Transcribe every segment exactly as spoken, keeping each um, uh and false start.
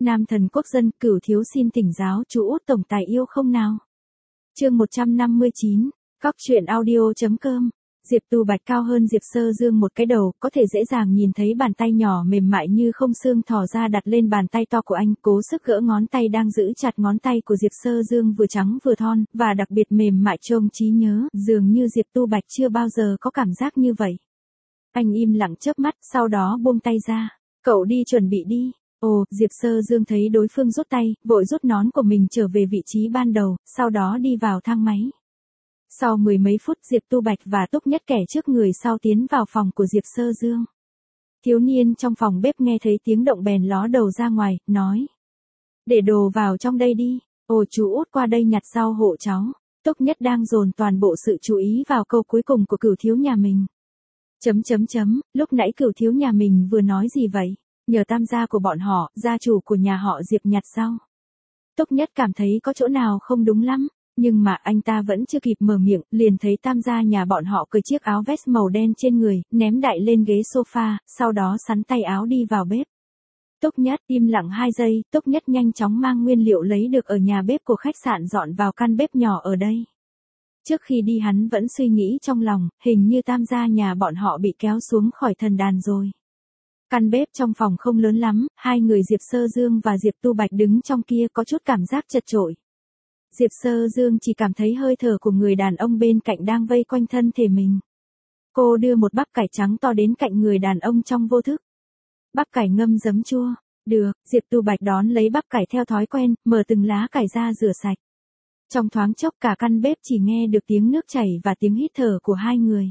Nam thần quốc dân, Cửu thiếu xin thỉnh giáo chú út tổng tài yêu không nào. Chương một trăm năm mươi chín, Cóc truyện audio.com. Diệp Tu Bạch cao hơn Diệp Sơ Dương một cái đầu, có thể dễ dàng nhìn thấy bàn tay nhỏ mềm mại như không xương thò ra đặt lên bàn tay to của anh, cố sức gỡ ngón tay đang giữ chặt ngón tay của Diệp Sơ Dương vừa trắng vừa thon, và đặc biệt mềm mại trông trí nhớ, dường như Diệp Tu Bạch chưa bao giờ có cảm giác như vậy. Anh im lặng chớp mắt, sau đó buông tay ra. Cậu đi chuẩn bị đi. Ồ, Diệp Sơ Dương thấy đối phương rút tay, vội rút nón của mình trở về vị trí ban đầu, sau đó đi vào thang máy. Sau mười mấy phút Diệp Tu Bạch và Túc Nhất kẻ trước người sau tiến vào phòng của Diệp Sơ Dương. Thiếu niên trong phòng bếp nghe thấy tiếng động bèn ló đầu ra ngoài, nói. Để đồ vào trong đây đi, ồ chú út qua đây nhặt rau hộ cháu. Túc Nhất đang dồn toàn bộ sự chú ý vào câu cuối cùng của Cửu thiếu nhà mình. Chấm chấm chấm, lúc nãy Cửu thiếu nhà mình vừa nói gì vậy? Nhờ tam gia của bọn họ, gia chủ của nhà họ Diệp nhặt rau. Túc Nhất cảm thấy có chỗ nào không đúng lắm. Nhưng mà anh ta vẫn chưa kịp mở miệng, liền thấy tam gia nhà bọn họ cởi chiếc áo vest màu đen trên người, ném đại lên ghế sofa, sau đó sắn tay áo đi vào bếp. Túc Nhất im lặng hai giây, Túc Nhất nhanh chóng mang nguyên liệu lấy được ở nhà bếp của khách sạn dọn vào căn bếp nhỏ ở đây. Trước khi đi hắn vẫn suy nghĩ trong lòng, hình như tam gia nhà bọn họ bị kéo xuống khỏi thần đàn rồi. Căn bếp trong phòng không lớn lắm, hai người Diệp Sơ Dương và Diệp Tu Bạch đứng trong kia có chút cảm giác chật chội. Diệp Sơ Dương chỉ cảm thấy hơi thở của người đàn ông bên cạnh đang vây quanh thân thể mình. Cô đưa một bắp cải trắng to đến cạnh người đàn ông trong vô thức. Bắp cải ngâm giấm chua. Được, Diệp Tu Bạch đón lấy bắp cải theo thói quen, mở từng lá cải ra rửa sạch. Trong thoáng chốc cả căn bếp chỉ nghe được tiếng nước chảy và tiếng hít thở của hai người.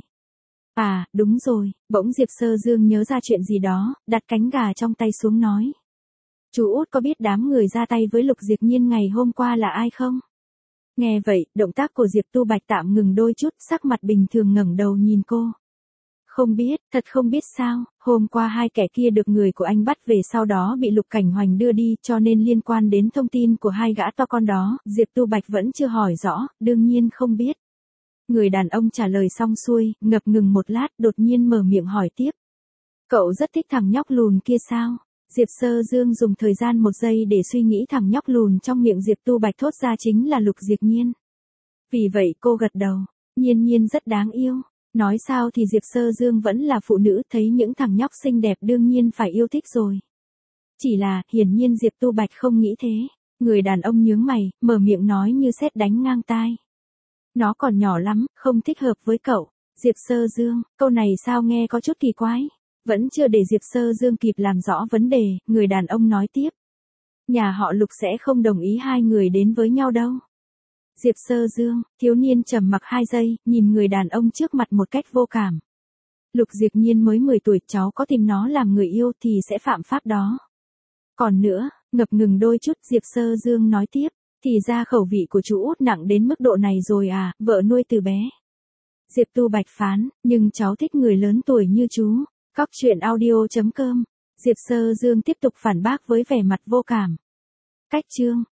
À, đúng rồi, bỗng Diệp Sơ Dương nhớ ra chuyện gì đó, đặt cánh gà trong tay xuống nói. Chú út có biết đám người ra tay với Lục Diệp Nhiên ngày hôm qua là ai không? Nghe vậy, động tác của Diệp Tu Bạch tạm ngừng đôi chút, sắc mặt bình thường ngẩng đầu nhìn cô. Không biết, thật không biết sao, hôm qua hai kẻ kia được người của anh bắt về sau đó bị Lục Cảnh Hoành đưa đi cho nên liên quan đến thông tin của hai gã to con đó, Diệp Tu Bạch vẫn chưa hỏi rõ, đương nhiên không biết. Người đàn ông trả lời xong xuôi, ngập ngừng một lát, đột nhiên mở miệng hỏi tiếp. Cậu rất thích thằng nhóc lùn kia sao? Diệp Sơ Dương dùng thời gian một giây để suy nghĩ thằng nhóc lùn trong miệng Diệp Tu Bạch thốt ra chính là Lục Diệp Nhiên. Vì vậy cô gật đầu, Nhiên Nhiên rất đáng yêu. Nói sao thì Diệp Sơ Dương vẫn là phụ nữ, thấy những thằng nhóc xinh đẹp đương nhiên phải yêu thích rồi. Chỉ là, hiển nhiên Diệp Tu Bạch không nghĩ thế. Người đàn ông nhướng mày, mở miệng nói như sét đánh ngang tai. Nó còn nhỏ lắm, không thích hợp với cậu. Diệp Sơ Dương, câu này sao nghe có chút kỳ quái. Vẫn chưa để Diệp Sơ Dương kịp làm rõ vấn đề, người đàn ông nói tiếp. Nhà họ Lục sẽ không đồng ý hai người đến với nhau đâu. Diệp Sơ Dương, thiếu niên trầm mặc hai giây, nhìn người đàn ông trước mặt một cách vô cảm. Lục Diệp Nhiên mới mười tuổi, cháu có tìm nó làm người yêu thì sẽ phạm pháp đó. Còn nữa, ngập ngừng đôi chút, Diệp Sơ Dương nói tiếp. Thì ra khẩu vị của chú út nặng đến mức độ này rồi à, vợ nuôi từ bé. Diệp Tu Bạch phán, nhưng cháu thích người lớn tuổi như chú. Cóc truyện audio.com. Diệp Sơ Dương tiếp tục phản bác với vẻ mặt vô cảm. Cách chương.